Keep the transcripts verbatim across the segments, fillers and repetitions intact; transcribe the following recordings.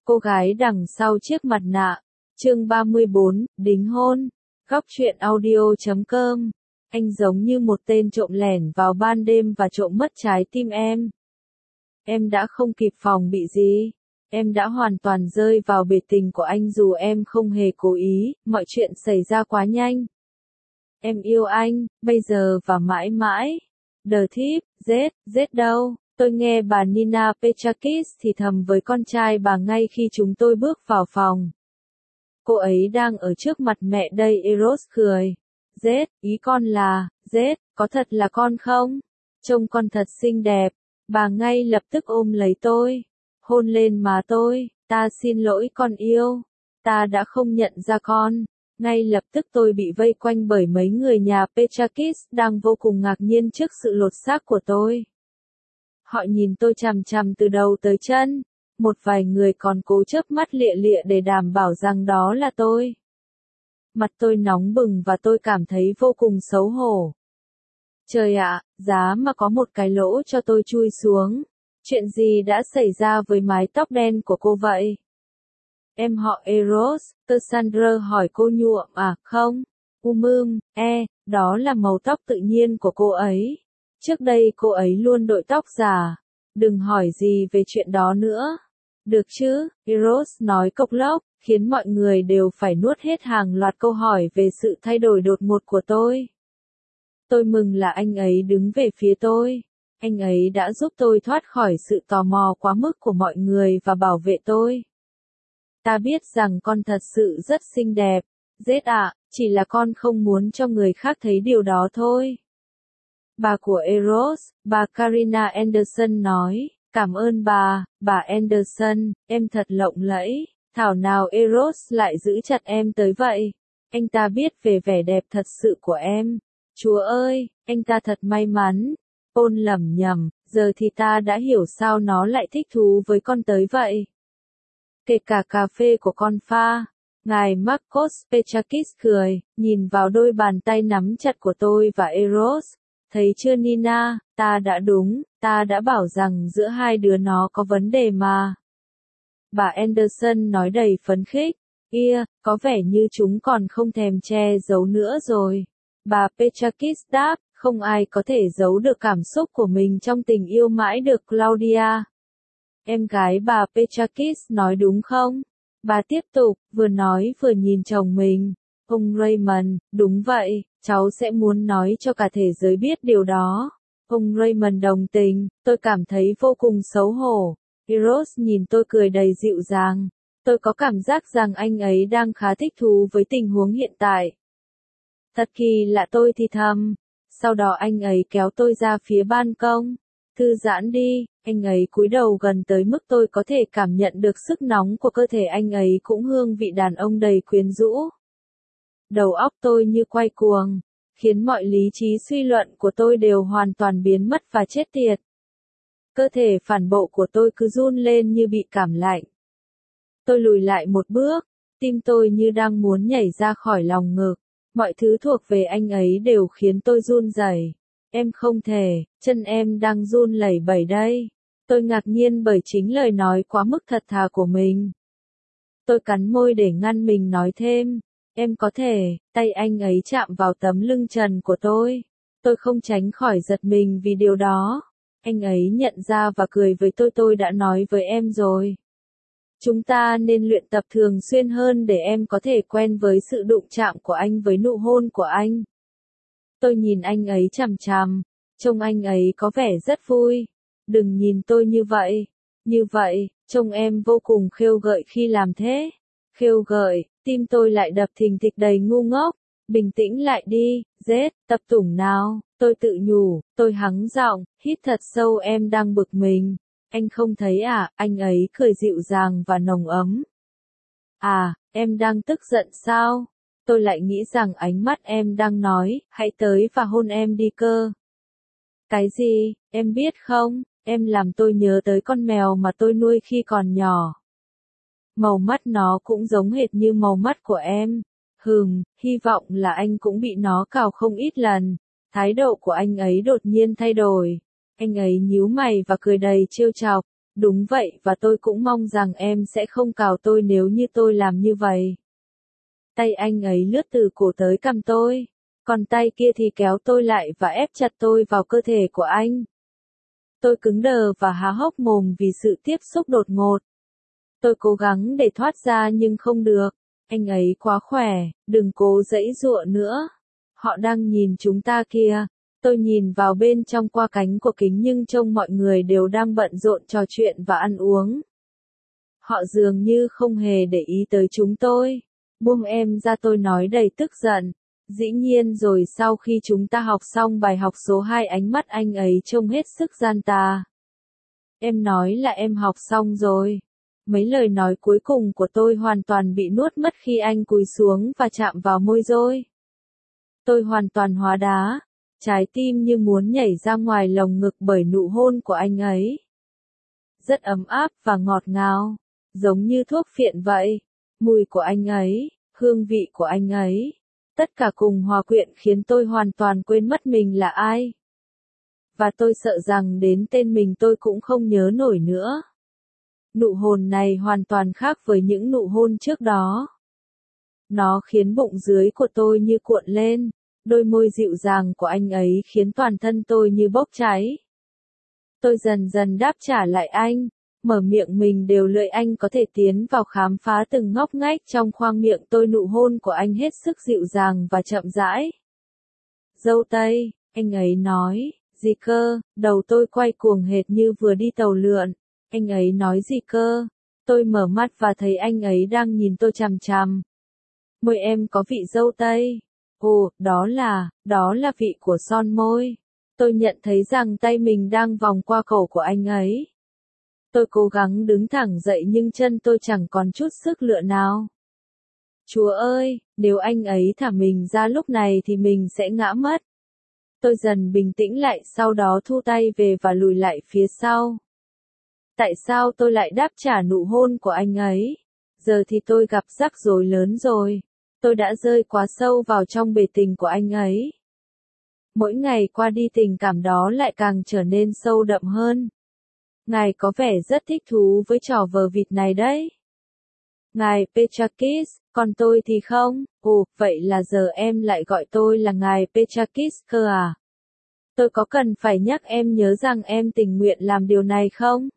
Cô gái đằng sau chiếc mặt nạ. Chương ba mươi bốn, đính hôn. Góc truyện audio chấm com. Anh giống như một tên trộm lẻn vào ban đêm và trộm mất trái tim em. Em đã không kịp phòng bị gì. Em đã hoàn toàn rơi vào bể tình của anh dù em không hề cố ý, mọi chuyện xảy ra quá nhanh. Em yêu anh, bây giờ và mãi mãi. The Thief, Z, Z đâu? Tôi nghe bà Nina Petrakis thì thầm với con trai bà ngay khi chúng tôi bước vào phòng. Cô ấy đang ở trước mặt mẹ đây. Eros cười. Z, ý con là, Z, có thật là con không? Trông con thật xinh đẹp. Bà ngay lập tức ôm lấy tôi. Hôn lên má tôi. Ta xin lỗi con yêu. Ta đã không nhận ra con. Ngay lập tức tôi bị vây quanh bởi mấy người nhà Petrakis đang vô cùng ngạc nhiên trước sự lột xác của tôi. Họ nhìn tôi chằm chằm từ đầu tới chân. Một vài người còn cố chớp mắt lịa lịa để đảm bảo rằng đó là tôi. Mặt tôi nóng bừng và tôi cảm thấy vô cùng xấu hổ. Trời ạ, giá mà có một cái lỗ cho tôi chui xuống. Chuyện gì đã xảy ra với mái tóc đen của cô vậy? Em họ Eros, Cassandra hỏi cô nhuộm à, không? Umum, e, đó là màu tóc tự nhiên của cô ấy. Trước đây cô ấy luôn đội tóc giả. Đừng hỏi gì về chuyện đó nữa. Được chứ, Eros nói cộc lốc, khiến mọi người đều phải nuốt hết hàng loạt câu hỏi về sự thay đổi đột ngột của tôi. Tôi mừng là anh ấy đứng về phía tôi. Anh ấy đã giúp tôi thoát khỏi sự tò mò quá mức của mọi người và bảo vệ tôi. Ta biết rằng con thật sự rất xinh đẹp. Z ạ, chỉ là con không muốn cho người khác thấy điều đó thôi. Bà của Eros, bà Karina Anderson nói, cảm ơn bà, bà Anderson, em thật lộng lẫy. Thảo nào Eros lại giữ chặt em tới vậy. Anh ta biết về vẻ đẹp thật sự của em. Chúa ơi, anh ta thật may mắn. Ôn lẩm nhẩm, giờ thì ta đã hiểu sao nó lại thích thú với con tới vậy. Kể cả cà phê của con pha. Ngài Marcos Petrakis cười, nhìn vào đôi bàn tay nắm chặt của tôi và Eros. Thấy chưa Nina, ta đã đúng, ta đã bảo rằng giữa hai đứa nó có vấn đề mà. Bà Anderson nói đầy phấn khích. Ia, có vẻ như chúng còn không thèm che giấu nữa rồi. Bà Petrakis đáp, không ai có thể giấu được cảm xúc của mình trong tình yêu mãi được Claudia. Em gái bà Petrakis nói đúng không? Bà tiếp tục, vừa nói vừa nhìn chồng mình. Ông Raymond, đúng vậy, cháu sẽ muốn nói cho cả thế giới biết điều đó. Ông Raymond đồng tình, tôi cảm thấy vô cùng xấu hổ. Eros nhìn tôi cười đầy dịu dàng. Tôi có cảm giác rằng anh ấy đang khá thích thú với tình huống hiện tại. Thật kỳ lạ, tôi thì thầm. Sau đó anh ấy kéo tôi ra phía ban công. Thư giãn đi, anh ấy cúi đầu gần tới mức tôi có thể cảm nhận được sức nóng của cơ thể anh ấy cũng hương vị đàn ông đầy quyến rũ. Đầu óc tôi như quay cuồng, khiến mọi lý trí suy luận của tôi đều hoàn toàn biến mất và chết tiệt. Cơ thể phản bộ của tôi cứ run lên như bị cảm lạnh. Tôi lùi lại một bước, tim tôi như đang muốn nhảy ra khỏi lòng ngực. Mọi thứ thuộc về anh ấy đều khiến tôi run rẩy. Em không thể, chân em đang run lẩy bẩy đây. Tôi ngạc nhiên bởi chính lời nói quá mức thật thà của mình. Tôi cắn môi để ngăn mình nói thêm. Em có thể, tay anh ấy chạm vào tấm lưng trần của tôi. Tôi không tránh khỏi giật mình vì điều đó. Anh ấy nhận ra và cười với tôi. Tôi đã nói với em rồi. Chúng ta nên luyện tập thường xuyên hơn để em có thể quen với sự đụng chạm của anh với nụ hôn của anh. Tôi nhìn anh ấy chằm chằm, trông anh ấy có vẻ rất vui. Đừng nhìn tôi như vậy. Như vậy, trông em vô cùng khêu gợi khi làm thế. Khêu gợi, tim tôi lại đập thình thịch đầy ngu ngốc. Bình tĩnh lại đi, Z, tập tủng nào. Tôi tự nhủ, tôi hắng giọng, hít thật sâu. Em đang bực mình. Anh không thấy à? Anh ấy cười dịu dàng và nồng ấm. À, em đang tức giận sao? Tôi lại nghĩ rằng ánh mắt em đang nói, hãy tới và hôn em đi cơ. Cái gì, em biết không, em làm tôi nhớ tới con mèo mà tôi nuôi khi còn nhỏ. Màu mắt nó cũng giống hệt như màu mắt của em. Hừm, hy vọng là anh cũng bị nó cào không ít lần. Thái độ của anh ấy đột nhiên thay đổi. Anh ấy nhíu mày và cười đầy trêu chọc. Đúng vậy và tôi cũng mong rằng em sẽ không cào tôi nếu như tôi làm như vậy. Tay anh ấy lướt từ cổ tới cằm tôi, còn tay kia thì kéo tôi lại và ép chặt tôi vào cơ thể của anh. Tôi cứng đờ và há hốc mồm vì sự tiếp xúc đột ngột. Tôi cố gắng để thoát ra nhưng không được. Anh ấy quá khỏe, đừng cố giãy giụa nữa. Họ đang nhìn chúng ta kìa. Tôi nhìn vào bên trong qua cánh của kính nhưng trông mọi người đều đang bận rộn trò chuyện và ăn uống. Họ dường như không hề để ý tới chúng tôi. Buông em ra, tôi nói đầy tức giận. Dĩ nhiên rồi, sau khi chúng ta học xong bài học số hai, ánh mắt anh ấy trông hết sức gian tà. Em nói là em học xong rồi. Mấy lời nói cuối cùng của tôi hoàn toàn bị nuốt mất khi anh cúi xuống và chạm vào môi tôi. Tôi hoàn toàn hóa đá, trái tim như muốn nhảy ra ngoài lồng ngực bởi nụ hôn của anh ấy. Rất ấm áp và ngọt ngào, giống như thuốc phiện vậy. Mùi của anh ấy, hương vị của anh ấy, tất cả cùng hòa quyện khiến tôi hoàn toàn quên mất mình là ai. Và tôi sợ rằng đến tên mình tôi cũng không nhớ nổi nữa. Nụ hôn này hoàn toàn khác với những nụ hôn trước đó. Nó khiến bụng dưới của tôi như cuộn lên, đôi môi dịu dàng của anh ấy khiến toàn thân tôi như bốc cháy. Tôi dần dần đáp trả lại anh, mở miệng mình đều lưỡi anh có thể tiến vào khám phá từng ngóc ngách trong khoang miệng tôi. Nụ hôn của anh hết sức dịu dàng và chậm rãi. Dâu tây, anh ấy nói, gì cơ, đầu tôi quay cuồng hệt như vừa đi tàu lượn. Anh ấy nói gì cơ? Tôi mở mắt và thấy anh ấy đang nhìn tôi chằm chằm. Môi em có vị dâu tây. Ồ, đó là, đó là vị của son môi. Tôi nhận thấy rằng tay mình đang vòng qua cổ của anh ấy. Tôi cố gắng đứng thẳng dậy nhưng chân tôi chẳng còn chút sức lựa nào. Chúa ơi, nếu anh ấy thả mình ra lúc này thì mình sẽ ngã mất. Tôi dần bình tĩnh lại, sau đó thu tay về và lùi lại phía sau. Tại sao tôi lại đáp trả nụ hôn của anh ấy? Giờ thì tôi gặp rắc rối lớn rồi. Tôi đã rơi quá sâu vào trong bể tình của anh ấy. Mỗi ngày qua đi tình cảm đó lại càng trở nên sâu đậm hơn. Ngài có vẻ rất thích thú với trò vờ vịt này đấy. Ngài Petrakis, còn tôi thì không. Ồ, vậy là giờ em lại gọi tôi là ngài Petrakis cơ à? Tôi có cần phải nhắc em nhớ rằng em tình nguyện làm điều này không?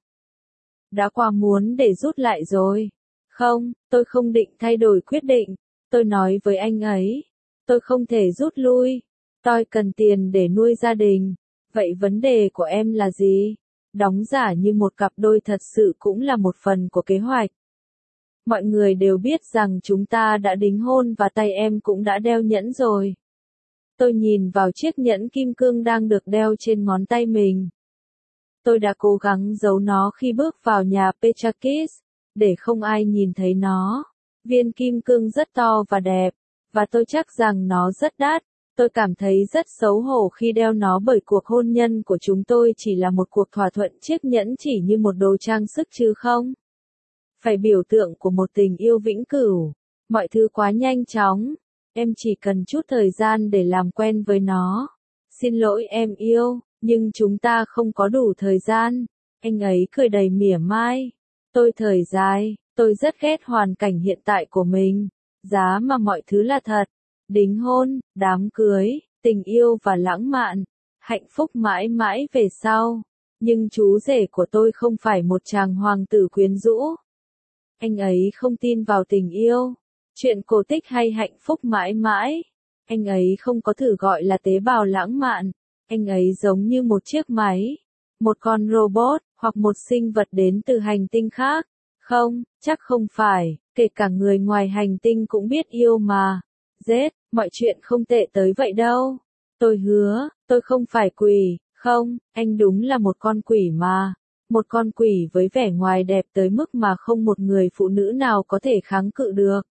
Đã qua muốn để rút lại rồi. Không, tôi không định thay đổi quyết định. Tôi nói với anh ấy. Tôi không thể rút lui. Tôi cần tiền để nuôi gia đình. Vậy vấn đề của em là gì? Đóng giả như một cặp đôi thật sự cũng là một phần của kế hoạch. Mọi người đều biết rằng chúng ta đã đính hôn và tay em cũng đã đeo nhẫn rồi. Tôi nhìn vào chiếc nhẫn kim cương đang được đeo trên ngón tay mình. Tôi đã cố gắng giấu nó khi bước vào nhà Petrakis, để không ai nhìn thấy nó. Viên kim cương rất to và đẹp, và tôi chắc rằng nó rất đắt. Tôi cảm thấy rất xấu hổ khi đeo nó bởi cuộc hôn nhân của chúng tôi chỉ là một cuộc thỏa thuận. Chiếc nhẫn chỉ như một đồ trang sức chứ không phải biểu tượng của một tình yêu vĩnh cửu. Mọi thứ quá nhanh chóng. Em chỉ cần chút thời gian để làm quen với nó. Xin lỗi em yêu, nhưng chúng ta không có đủ thời gian. Anh ấy cười đầy mỉa mai. Tôi thở dài, tôi rất ghét hoàn cảnh hiện tại của mình. Giá mà mọi thứ là thật. Đính hôn, đám cưới, tình yêu và lãng mạn. Hạnh phúc mãi mãi về sau. Nhưng chú rể của tôi không phải một chàng hoàng tử quyến rũ. Anh ấy không tin vào tình yêu, chuyện cổ tích hay hạnh phúc mãi mãi. Anh ấy không có thử gọi là tế bào lãng mạn. Anh ấy giống như một chiếc máy, một con robot, hoặc một sinh vật đến từ hành tinh khác. Không, chắc không phải, kể cả người ngoài hành tinh cũng biết yêu mà. Dết, mọi chuyện không tệ tới vậy đâu. Tôi hứa, tôi không phải quỷ, không, anh đúng là một con quỷ mà. Một con quỷ với vẻ ngoài đẹp tới mức mà không một người phụ nữ nào có thể kháng cự được.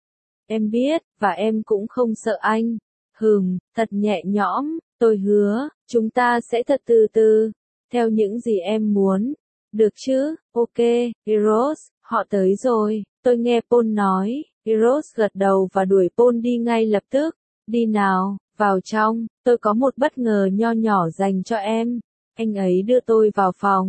Em biết, và em cũng không sợ anh. Hừm, thật nhẹ nhõm, tôi hứa, chúng ta sẽ thật từ từ, theo những gì em muốn. Được chứ, ok, Eros, họ tới rồi, tôi nghe Paul nói. Eros gật đầu và đuổi Paul đi ngay lập tức. Đi nào, vào trong, tôi có một bất ngờ nho nhỏ dành cho em. Anh ấy đưa tôi vào phòng.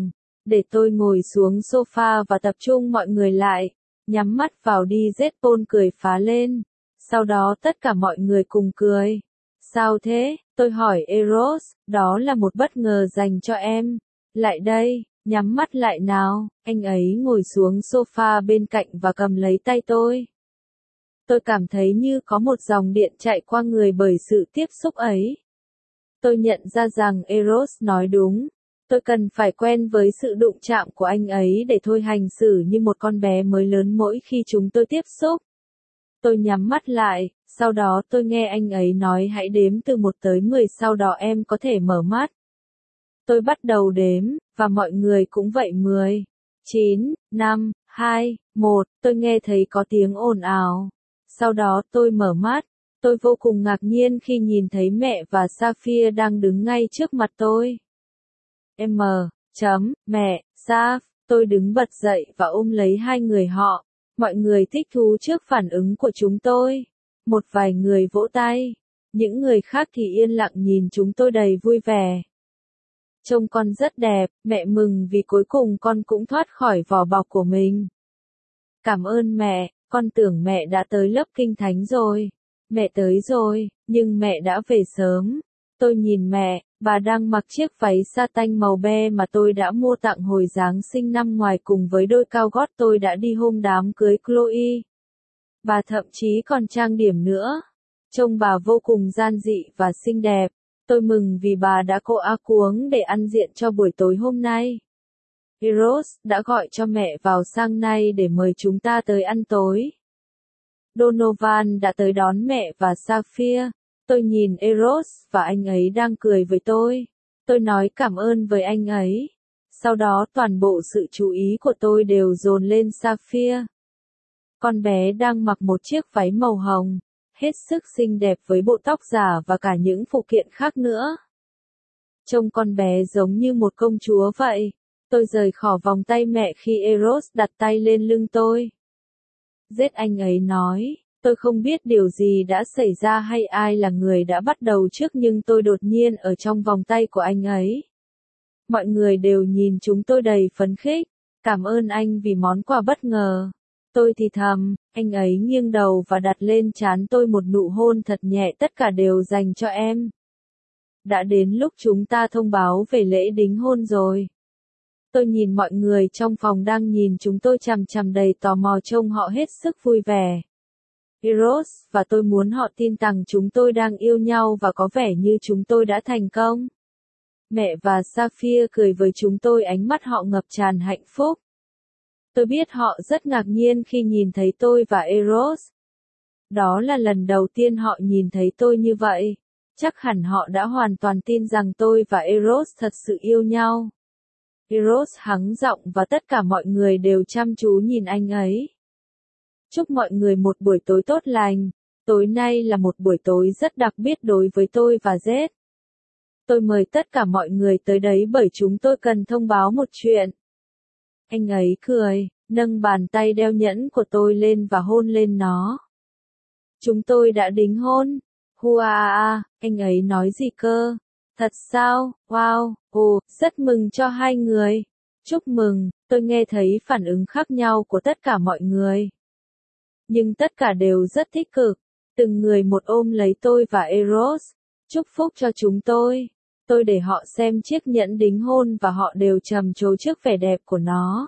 để tôi ngồi xuống sofa và tập trung mọi người lại, nhắm mắt vào đi. Z Paul cười phá lên. Sau đó tất cả mọi người cùng cười. Sao thế? Tôi hỏi Eros, đó là một bất ngờ dành cho em. Lại đây, nhắm mắt lại nào. Anh ấy ngồi xuống sofa bên cạnh và cầm lấy tay tôi. Tôi cảm thấy như có một dòng điện chạy qua người bởi sự tiếp xúc ấy. Tôi nhận ra rằng Eros nói đúng. Tôi cần phải quen với sự đụng chạm của anh ấy để thôi hành xử như một con bé mới lớn mỗi khi chúng tôi tiếp xúc. Tôi nhắm mắt lại, sau đó tôi nghe anh ấy nói hãy đếm từ một tới mười, sau đó em có thể mở mắt. Tôi bắt đầu đếm, và mọi người cũng vậy. Mười, chín, năm, hai, một, tôi nghe thấy có tiếng ồn ào. Sau đó tôi mở mắt. Tôi vô cùng ngạc nhiên khi nhìn thấy mẹ và Sapphire đang đứng ngay trước mặt tôi. M. Chấm, mẹ, Saf, tôi đứng bật dậy và ôm lấy hai người họ. Mọi người thích thú trước phản ứng của chúng tôi. Một vài người vỗ tay. Những người khác thì yên lặng nhìn chúng tôi đầy vui vẻ. Trông con rất đẹp, mẹ mừng vì cuối cùng con cũng thoát khỏi vỏ bọc của mình. Cảm ơn mẹ, con tưởng mẹ đã tới lớp kinh thánh rồi. Mẹ tới rồi, nhưng mẹ đã về sớm. Tôi nhìn mẹ, bà đang mặc chiếc váy sa tanh màu be mà tôi đã mua tặng hồi Giáng sinh năm ngoài cùng với đôi cao gót tôi đã đi hôm đám cưới Chloe. Bà thậm chí còn trang điểm nữa. Trông bà vô cùng giản dị và xinh đẹp. Tôi mừng vì bà đã cô á cuống để ăn diện cho buổi tối hôm nay. Eros đã gọi cho mẹ vào sang nay để mời chúng ta tới ăn tối. Donovan đã tới đón mẹ và Sapphire. Tôi nhìn Eros và anh ấy đang cười với tôi. Tôi nói cảm ơn với anh ấy. Sau đó toàn bộ sự chú ý của tôi đều dồn lên Sapphire. Con bé đang mặc một chiếc váy màu hồng, hết sức xinh đẹp với bộ tóc giả và cả những phụ kiện khác nữa. Trông con bé giống như một công chúa vậy. Tôi rời khỏi vòng tay mẹ khi Eros đặt tay lên lưng tôi. Z anh ấy nói, tôi không biết điều gì đã xảy ra hay ai là người đã bắt đầu trước nhưng tôi đột nhiên ở trong vòng tay của anh ấy. Mọi người đều nhìn chúng tôi đầy phấn khích. Cảm ơn anh vì món quà bất ngờ. Tôi thì thầm, anh ấy nghiêng đầu và đặt lên trán tôi một nụ hôn thật nhẹ. Tất cả đều dành cho em. Đã đến lúc chúng ta thông báo về lễ đính hôn rồi. Tôi nhìn mọi người trong phòng đang nhìn chúng tôi chằm chằm đầy tò mò, trông họ hết sức vui vẻ. Eros và tôi muốn họ tin rằng chúng tôi đang yêu nhau và có vẻ như chúng tôi đã thành công. Mẹ và Sapphire cười với chúng tôi, ánh mắt họ ngập tràn hạnh phúc. Tôi biết họ rất ngạc nhiên khi nhìn thấy tôi và Eros. Đó là lần đầu tiên họ nhìn thấy tôi như vậy. Chắc hẳn họ đã hoàn toàn tin rằng tôi và Eros thật sự yêu nhau. Eros hắng giọng và tất cả mọi người đều chăm chú nhìn anh ấy. Chúc mọi người một buổi tối tốt lành. Tối nay là một buổi tối rất đặc biệt đối với tôi và Z. Tôi mời tất cả mọi người tới đấy bởi chúng tôi cần thông báo một chuyện. Anh ấy cười, nâng bàn tay đeo nhẫn của tôi lên và hôn lên nó. Chúng tôi đã đính hôn. Hua a, anh ấy nói gì cơ? Thật sao? Wow, ồ, rất mừng cho hai người. Chúc mừng, tôi nghe thấy phản ứng khác nhau của tất cả mọi người. Nhưng tất cả đều rất tích cực. Từng người một ôm lấy tôi và Eros. Chúc phúc cho chúng tôi. Tôi để họ xem chiếc nhẫn đính hôn và họ đều trầm trồ trước vẻ đẹp của nó.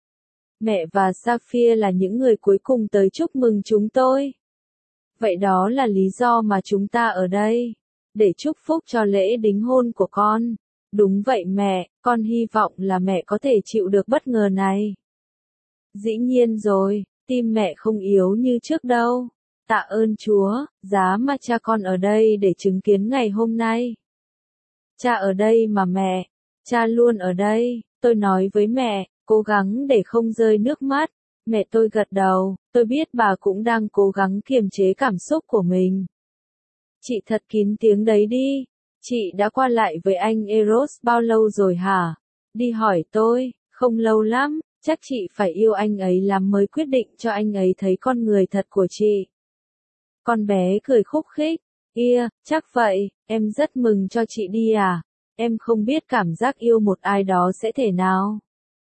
Mẹ và Sapphire là những người cuối cùng tới chúc mừng chúng tôi. Vậy đó là lý do mà chúng ta ở đây. Để chúc phúc cho lễ đính hôn của con. Đúng vậy mẹ, con hy vọng là mẹ có thể chịu được bất ngờ này. Dĩ nhiên rồi, tim mẹ không yếu như trước đâu. Tạ ơn Chúa, giá mà cha con ở đây để chứng kiến ngày hôm nay. Cha ở đây mà mẹ, cha luôn ở đây, tôi nói với mẹ, cố gắng để không rơi nước mắt. Mẹ tôi gật đầu, tôi biết bà cũng đang cố gắng kiềm chế cảm xúc của mình. Chị thật kín tiếng đấy đi. Chị đã qua lại với anh Eros bao lâu rồi hả? Đi hỏi tôi, không lâu lắm, chắc chị phải yêu anh ấy lắm mới quyết định cho anh ấy thấy con người thật của chị. Con bé cười khúc khích, ia, chắc vậy, em rất mừng cho chị đi à? Em không biết cảm giác yêu một ai đó sẽ thế nào.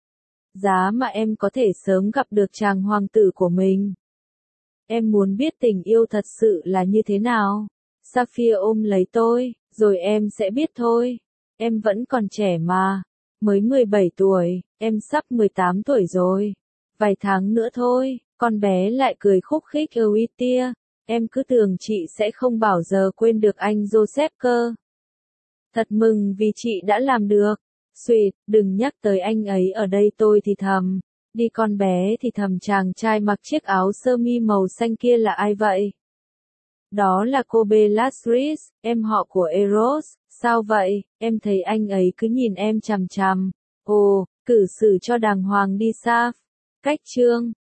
giá mà em có thể sớm gặp được chàng hoàng tử của mình. Em muốn biết tình yêu thật sự là như thế nào. Sapphire ôm lấy tôi, rồi em sẽ biết thôi. Em vẫn còn trẻ mà. Mới mười bảy tuổi, em sắp mười tám tuổi rồi. Vài tháng nữa thôi, con bé lại cười khúc khích. Ôi tia, em cứ tưởng chị sẽ không bao giờ quên được anh Joseph cơ. Thật mừng vì chị đã làm được. Sweet, đừng nhắc tới anh ấy ở đây, tôi thì thầm. Đi, con bé thì thầm. Chàng trai mặc chiếc áo sơ mi màu xanh kia là ai vậy? Đó là Kobe Lasris, em họ của Eros. Sao vậy? Em thấy anh ấy cứ nhìn em chằm chằm. Ồ, cử xử cho đàng hoàng đi Saf. Cách chương